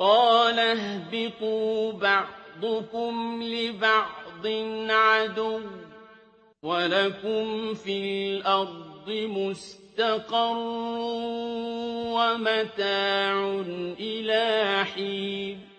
قَالَ اهْبِطُوا بَعْضُكُمْ لِبَعْضٍ عَدُوٌّ ۖ وَلَكُمْ فِي الْأَرْضِ مُسْتَقَرٌّ وَمَتَاعٌ إِلَىٰ حِينٍ